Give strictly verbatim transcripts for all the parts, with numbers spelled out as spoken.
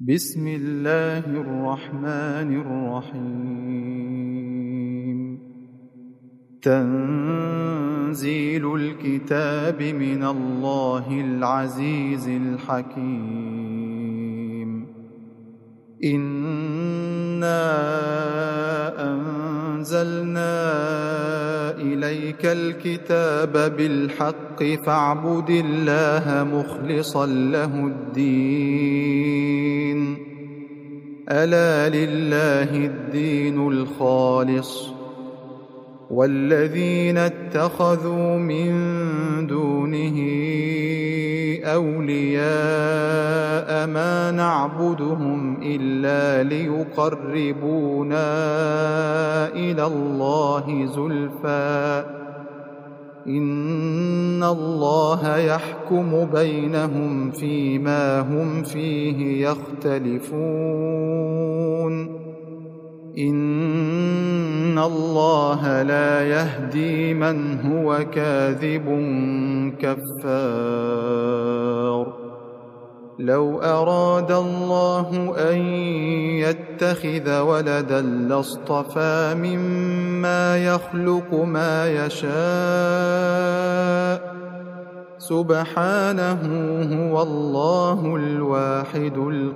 بسم الله الرحمن الرحيم تنزيل الكتاب من الله العزيز الحكيم إنا أنزلنا إليك الكتاب بالحق فاعبد الله مخلصا له الدين ألا لله الدين الخالص والذين اتخذوا من دونه أولياء ما نعبدهم إلا ليقربونا إلى الله زلفى إن الله يحكم بينهم فيما هم فيه يختلفون إن الله لا يهدي من هو كاذب كفار لو أراد الله أن يتخذ ولدا لاصطفى مما يخلق ما يشاء سبحانه هو الله الواحد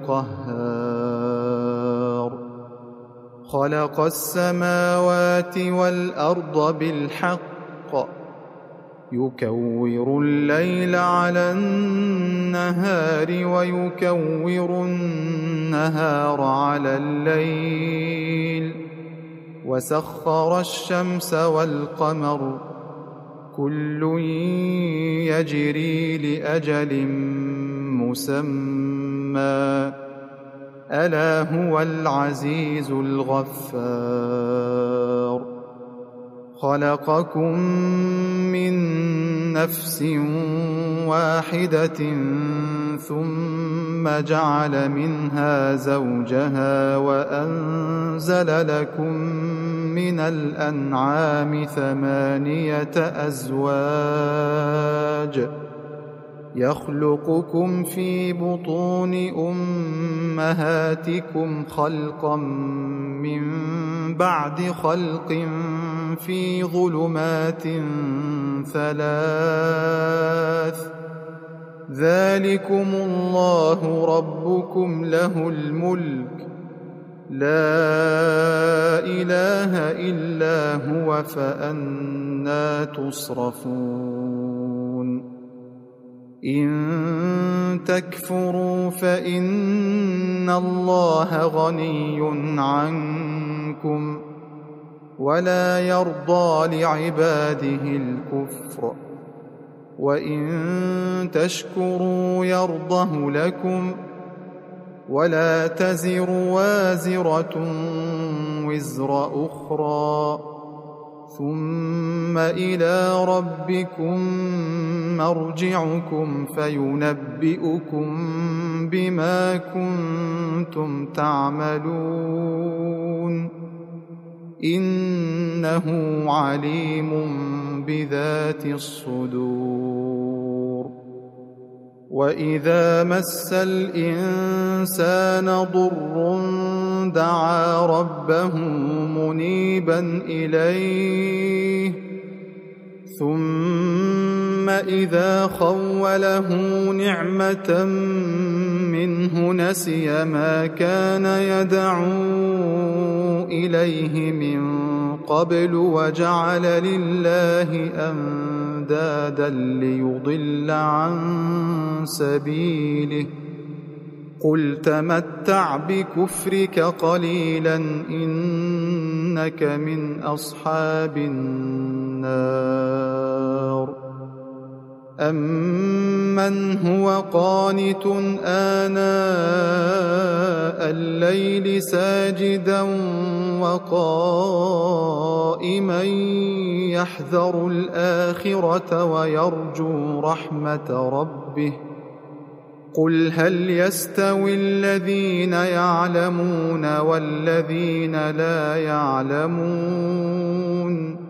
القهار خلق السماوات والأرض بالحق يكور الليل على النهار ويكور النهار على الليل وسخر الشمس والقمر كل يجري لأجل مسمى ألا هو العزيز الغفار خلقكم من نفس واحدة ثم جعل منها زوجها وأنزل لكم من الأنعام ثمانية أزواج يخلقكم في بطون أمهاتكم خلقا من بعد خلق في ظلمات ثلاث ذلكم الله ربكم له الملك لا إله إلا هو فأنى تصرفون إن تكفروا فإن الله غني عنكم ولا يرضى لعباده الكفر وإن تشكروا يرضه لكم ولا تزر وازرة وزر أخرى ثم إلى ربكم مرجعكم فينبئكم بما كنتم تعملون إنه عليم بذات الصدور وإذا مس الإنسان ضر دعا ربه منيبا إليه ثم إذا خوله نعمة منه نسي ما كان يدعو إليه من قبل وجعل لله أندادا ليضل عن سبيله قل تمتع بكفرك قليلا إنك من أصحاب النار أمن هو قانت آناء الليل ساجدا وقائما يحذر الآخرة ويرجو رحمة ربه قل هل يستوي الذين يعلمون والذين لا يعلمون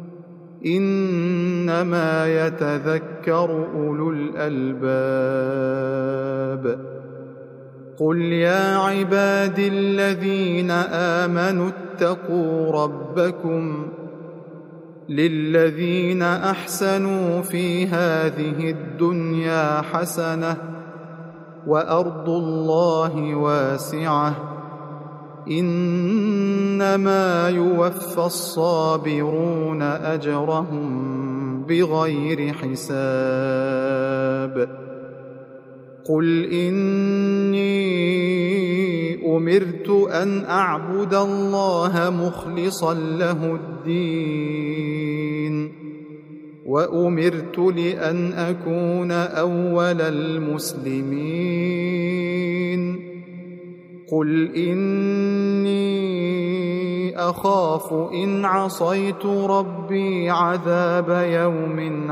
إنما يتذكر أولو الألباب قل يا عبادي الذين آمنوا اتقوا ربكم للذين أحسنوا في هذه الدنيا حسنة وأرض الله واسعة إنما يوفى الصابرون أجرهم بغير حساب قل إني أمرت أن أعبد الله مخلصا له الدين وأمرت لأن أكون أول المسلمين قل إني أخاف إن عصيت ربي عذاب يوم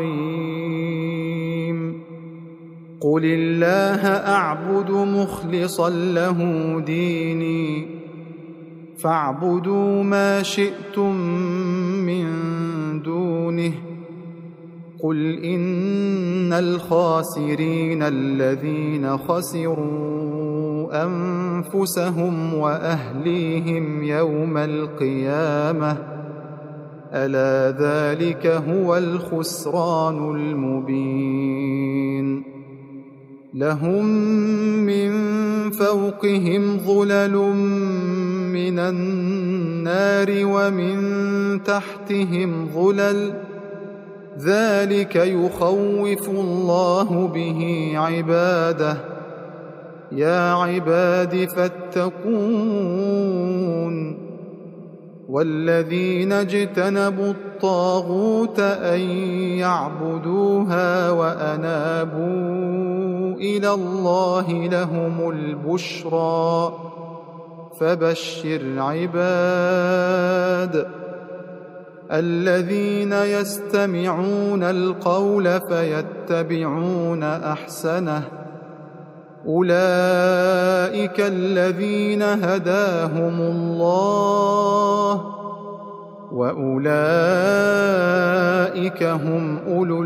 عظيم قل الله أعبد مخلصا له ديني فاعبدوا ما شئتم من دونه قل إن الخاسرين الذين خسروا أنفسهم وأهليهم يوم القيامة ألا ذلك هو الخسران المبين لهم من فوقهم ظلل من النار ومن تحتهم ظلل ذلك يخوف الله به عباده يا عباد فاتقون والذين اجتنبوا الطاغوت أن يعبدوها وأنابوا إلى الله لهم البشرى فبشر عباد الذين يستمعون القول فيتبعون أحسنه أولئك الذين هداهم الله وأولئك هم أولو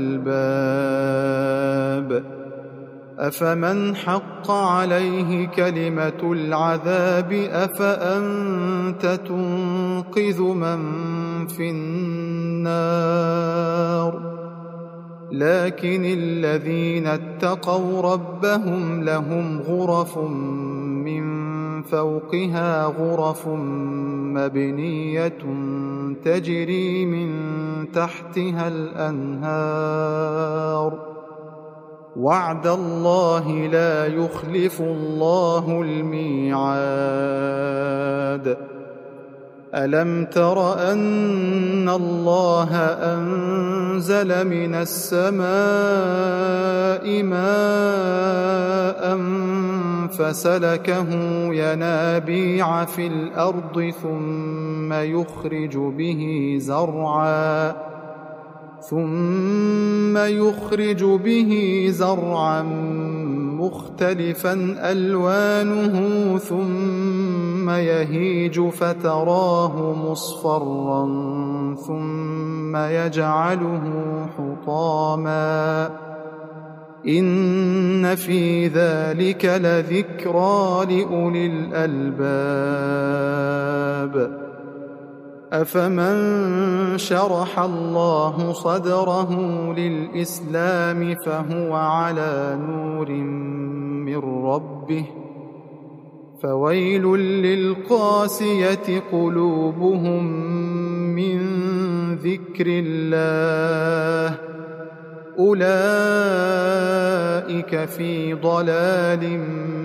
الألباب أفمن حق عليه كلمة العذاب أفأنت تنقذ من في النار لكن الذين اتقوا ربهم لهم غرف من فوقها غرف مبنية تجري من تحتها الأنهار وعد الله لا يخلف الله الميعاد ألم تر أن الله أنزل من السماء ماء فسلكه ينابيع في الأرض ثم يخرج به زرعا ثم يخرج به زرعا مختلفا ألوانه ثم يهيج فتراه مصفرا ثم يجعله حطاما إن في ذلك لذكرى لأولي الألباب أفمن شرح الله صدره للإسلام فهو على نور من ربه فويل للقاسية قلوبهم من ذكر الله أولئك في ضلال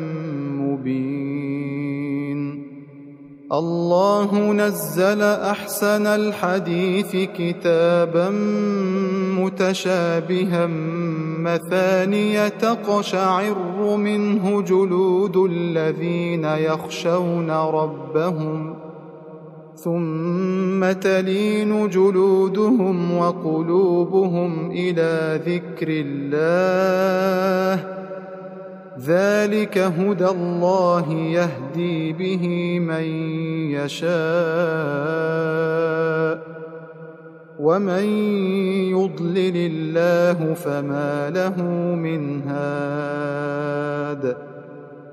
مبين الله نزل أحسن الحديث كتابا متشابها مثانية تقشعر منه جلود الذين يخشون ربهم ثم تلين جلودهم وقلوبهم إلى ذكر الله ذلك هدى الله يهدي به من يشاء ومن يضلل الله فما له من هاد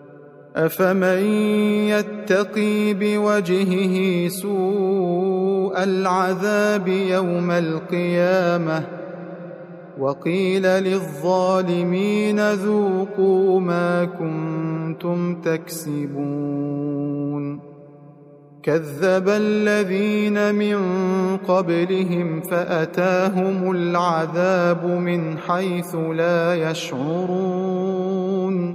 أفمن يتقي بوجهه سوء العذاب يوم القيامة وقيل للظالمين ذوقوا ما كنتم تكسبون كذب الذين من قبلهم فأتاهم العذاب من حيث لا يشعرون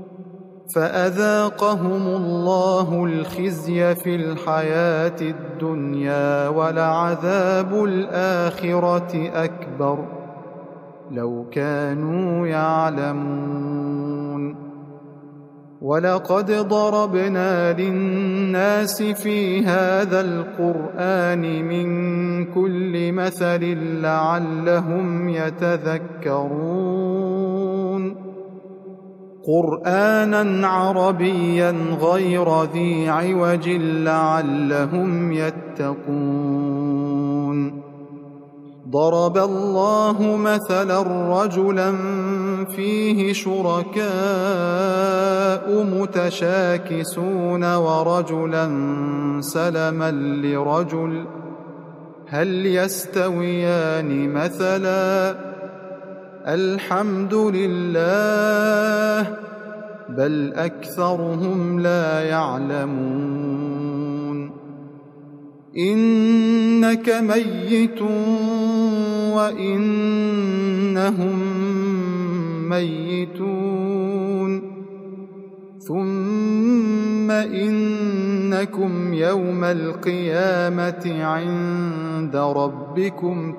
فأذاقهم الله الخزي في الحياة الدنيا ولعذاب الآخرة أكبر لو كانوا يعلمون ولقد ضربنا للناس في هذا القرآن من كل مثل لعلهم يتذكرون قرآنا عربيا غير ذي عوج لعلهم يتقون ضرب الله مثلا رجلا فيه شركاء متشاكسون ورجلا سلما لرجل هل يستويان مثلا الحمد لله بل أكثرهم لا يعلمون إنك ميت وإنهم ميتون ثم إنكم يوم القيامة عند ربكم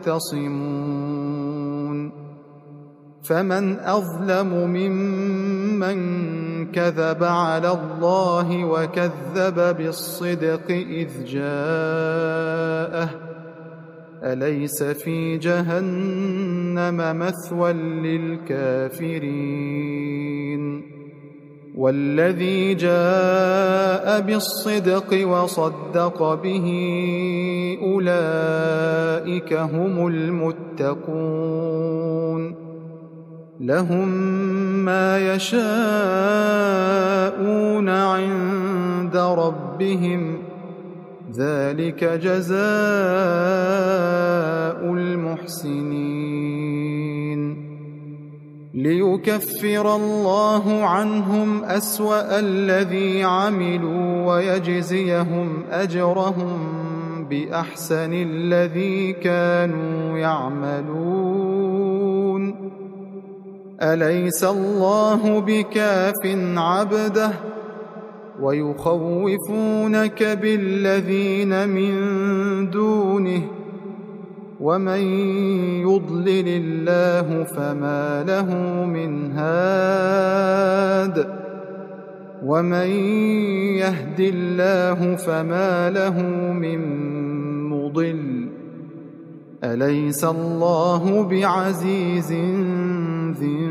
تختصمون فمن أظلم ممن كذب على الله وكذب بالصدق إذ جاءه أليس في جهنم مثوى للكافرين والذي جاء بالصدق وصدق به أولئك هم المتقون لهم ما يشاءون عند ربهم ذلك جزاء المحسنين ليكفر الله عنهم أسوأ الذي عملوا ويجزيهم أجرهم بأحسن الذي كانوا يعملون أليس الله بكاف عبده ويخوفونك بالذين من دونه ومن يضلل الله فما له من هاد ومن يهد الله فما له من مضل أليس الله بعزيز ذي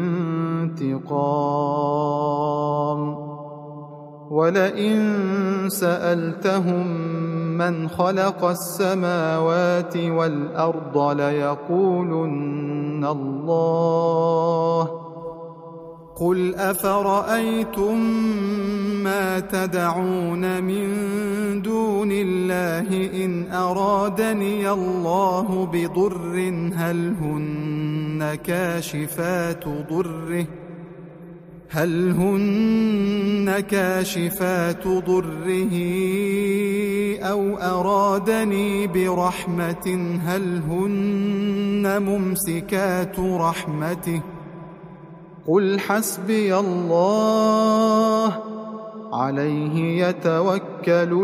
انتقام ولئن سألتهم من خلق السماوات والأرض ليقولن الله قل أفرأيتم ما تدعون من دون الله إن أرادني الله بضر هل هن كاشفات ضره هل هن كاشفات ضره أو أرادني برحمة هل هن ممسكات رحمته قل حسبي الله عليه يتوكل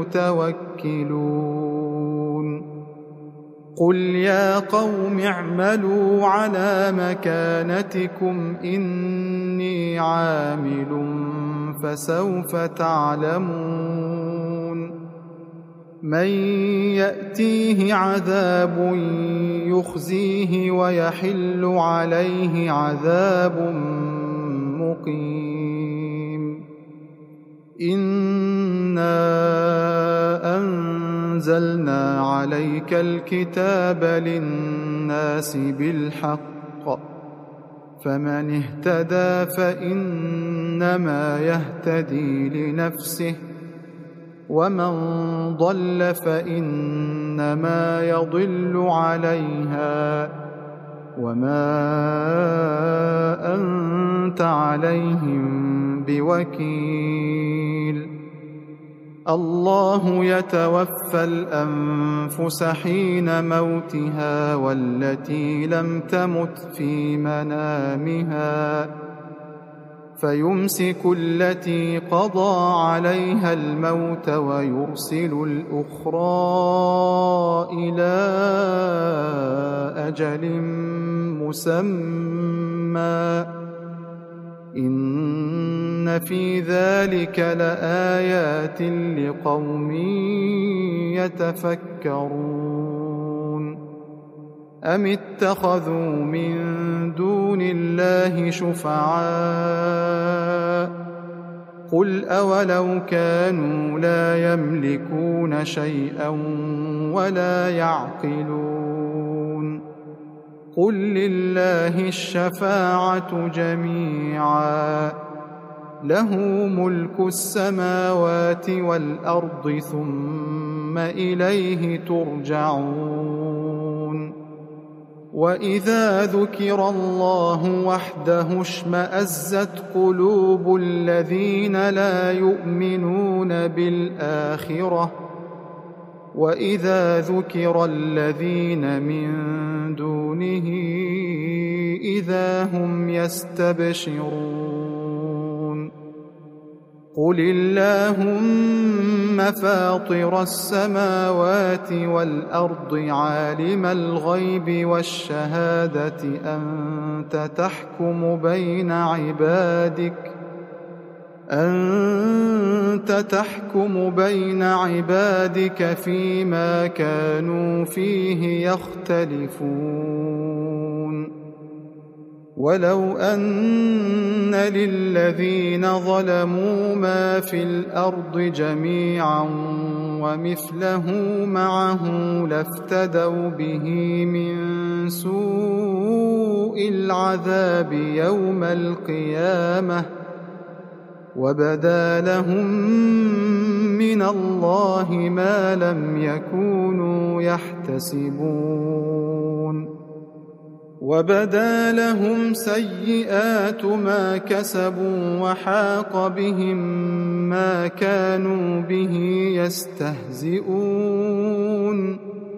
المتوكلون قل يا قوم اعملوا على مكانتكم إني عامل فسوف تعلمون من يأتيه عذاب يخزيه ويحل عليه عذاب مقيم إنا أنزلنا عليك الكتاب للناس بالحق فمن اهتدى فإن فإنما يهتدي لنفسه، ومن ضل فإنما يضل عليها، وما أنت عليهم بوكيل. الله يتوفى الأنفس حين موتها والتي لم تمت في منامها، فيمسك التي قضى عليها الموت ويرسل الأخرى إلى أجل مسمى، إن في ذلك لآيات لقوم يتفكرون. أم اتخذوا من دون الله شفعاء، قل أولو كانوا لا يملكون شيئا ولا يعقلون، قل لله الشفاعة جميعا، له ملك السماوات والأرض ثم إليه ترجعون. وإذا ذكر الله وحده اشمأزت قلوب الذين لا يؤمنون بالآخرة، وإذا ذكر الذين من دونه إذا هم يستبشرون. قل اللهم فاطر السماوات والأرض عالم الغيب والشهادة أنت تحكم بين عبادك أنت تحكم بين عبادك فيما كانوا فيه يختلفون. ولو أن للذين ظلموا ما في الأرض جميعا ومثله معه لافتدوا به من سوء العذاب يوم القيامة، وبدا لهم من الله ما لم يكونوا يحتسبون، وبدا لهم سيئات ما كسبوا وحاق بهم ما كانوا به يستهزئون.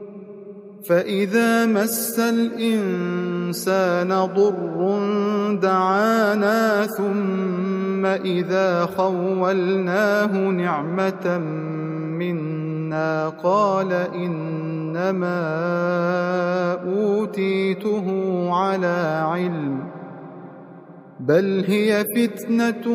فإذا مس الإنسان ضر دعانا ثم إذا خولناه نعمة منا قال إنما أوتيته على علم، بل هي فتنة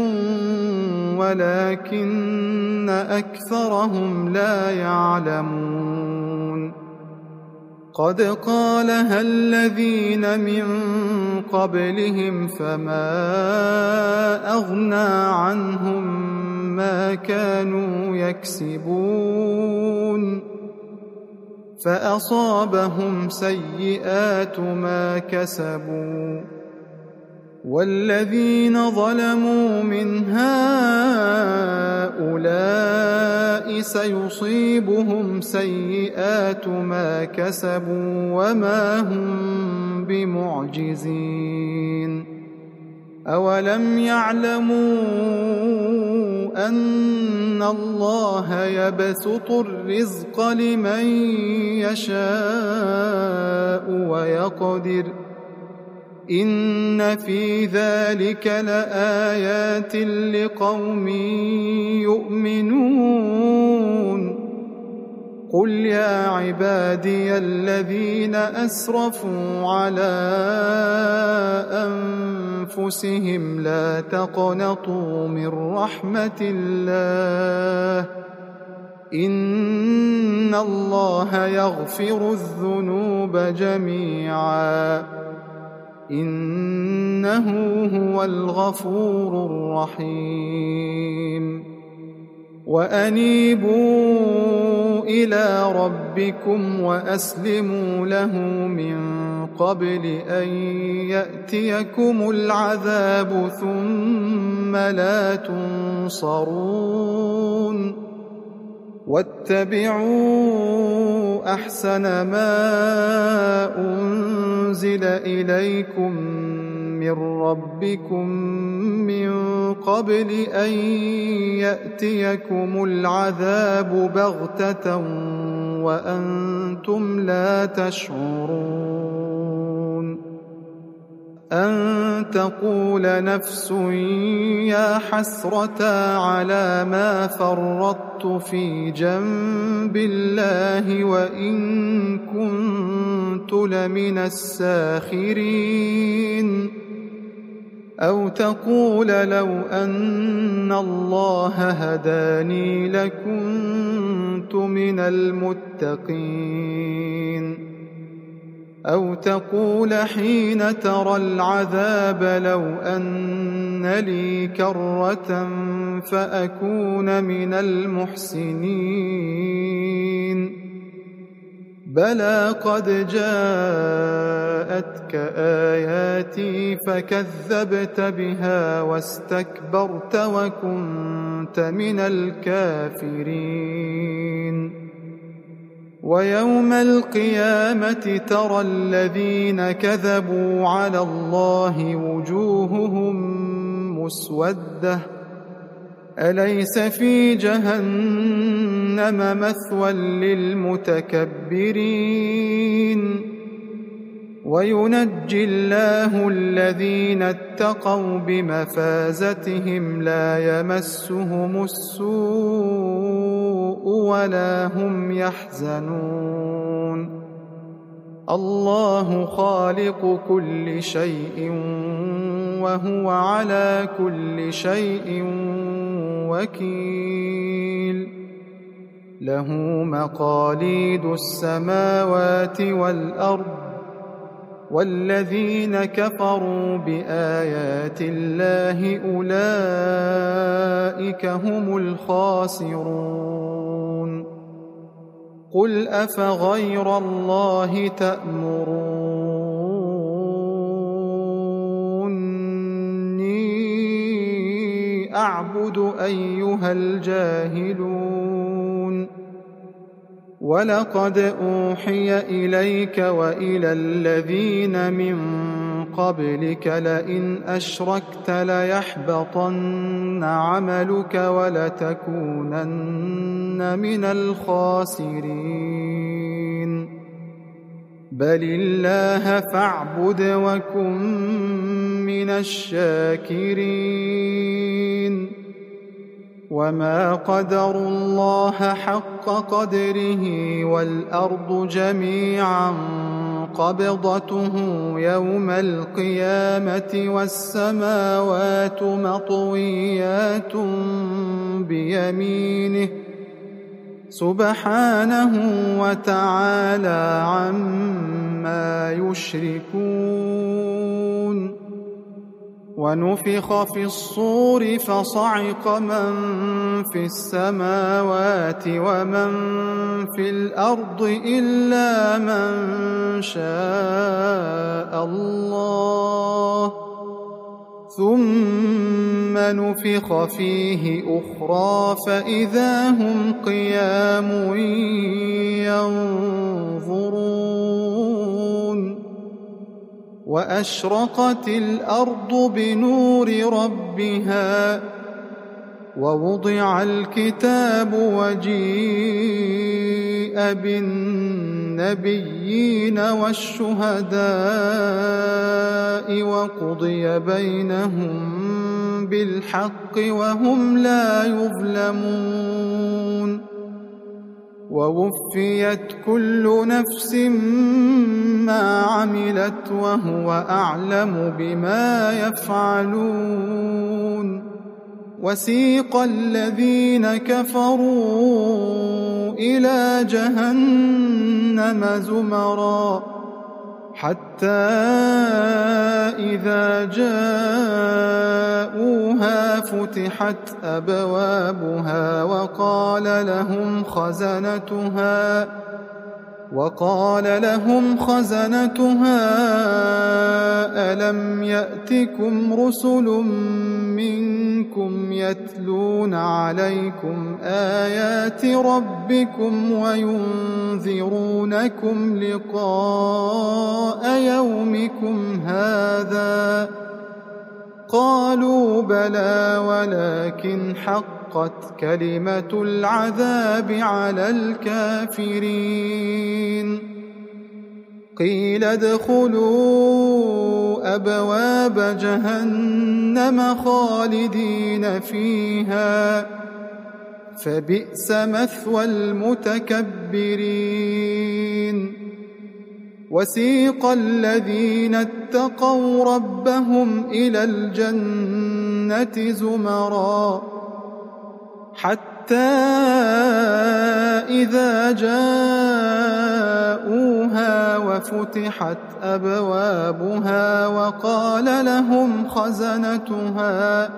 ولكن أكثرهم لا يعلمون. قد قالها الذين من قبلهم فما أغنى عنهم ما كانوا يكسبون، فأصابهم سيئات ما كسبوا، والذين ظلموا من هؤلاء سيصيبهم سيئات ما كسبوا وما هم بمعجزين. أولم يعلموا أن الله يبسط الرزق لمن يشاء ويقدر، إن في ذلك لآيات لقوم يؤمنون. قل يا عبادي الذين أسرفوا على أنفسهم لا تقنطوا من رحمة الله، إن الله يغفر الذنوب جميعا، إنه هو الغفور الرحيم. وأنيبوا إلى ربكم وأسلموا له من قبل أن يأتيكم العذاب ثم ثم لا تنصرون واتبعوا أحسن ما أنزل إليكم من ربكم من قبل أن يأتيكم العذاب بغتة وأنتم لا تشعرون أن تقول نفس يا حسرة على ما فرطت في جنب الله وإن كنت لمن الساخرين أو تقول لو أن الله هداني لكنت من المتقين أو تقول حين ترى العذاب لو أن لي كرة فأكون من المحسنين بلى قد جاءتك آياتي فكذبت بها واستكبرت وكنت من الكافرين ويوم القيامة ترى الذين كذبوا على الله وجوههم مسودة أليس في جهنم مثوى للمتكبرين وينجي الله الذين اتقوا بمفازتهم لا يمسهم السوء ولا هم يحزنون الله خالق كل شيء وهو على كل شيء وكيل له مقاليد السماوات والأرض والذين كفروا بآيات الله أولئك هم الخاسرون قل أفغير الله تأمروني أعبد أيها الجاهلون ولقد أوحي إليك وإلى الذين من قبلك لئن أشركت ليحبطن عملك ولتكونن من الخاسرين بل الله فاعبد وكن من الشاكرين وما قدروا الله حق قدره والأرض جميعا قبضته يوم القيامة والسماوات مطويات بيمينه سبحانه وتعالى عما يشركون ونفخ في الصور فصعق من في السماوات ومن في الأرض إلا من شاء الله ثم نفخ فيه أخرى فإذا هم قيام ينظرون وأشرقت الأرض بنور ربها ووضع الكتاب وجيء بالنبيين والشهداء وقضي بينهم بالحق وهم لا يظلمون ووفيت كل نفس ما عملت وهو أعلم بما يفعلون وسيق الذين كفروا إلى جهنم زمرا حتى إذا جاءوها فتحت أبوابها وقال لهم خزنتها وقال لهم خزنتها ألم يأتكم رسل منكم يتلون عليكم آيات ربكم وينذرونكم لقاء يومكم هذا؟ قالوا بلى ولكن حقت كلمة العذاب على الكافرين. قيل ادخلوا أبواب جهنم خالدين فيها فبئس مثوى المتكبرين. وسيق الذين اتقوا ربهم إلى الجنة زمرا حتى إذا جاءوها وفتحت أبوابها وقال لهم خزنتها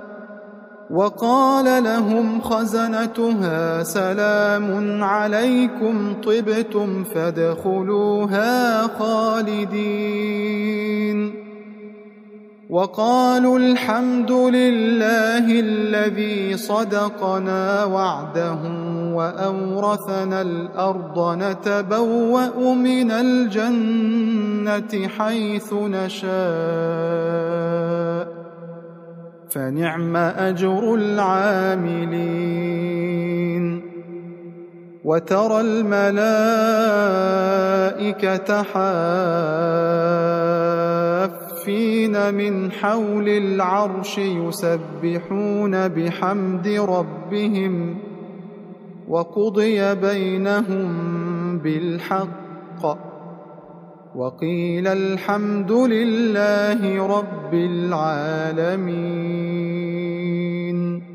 وقال لهم خزنتها سلام عليكم طبتم فادخلوها خالدين. وقالوا الحمد لله الذي صدقنا وعده وأورثنا الأرض نتبوأ من الجنة حيث نشاء فنعم أجر العاملين. وترى الملائكة حافين من حول العرش يسبحون بحمد ربهم وقضي بينهم بالحق وقيل الحمد لله رب العالمين.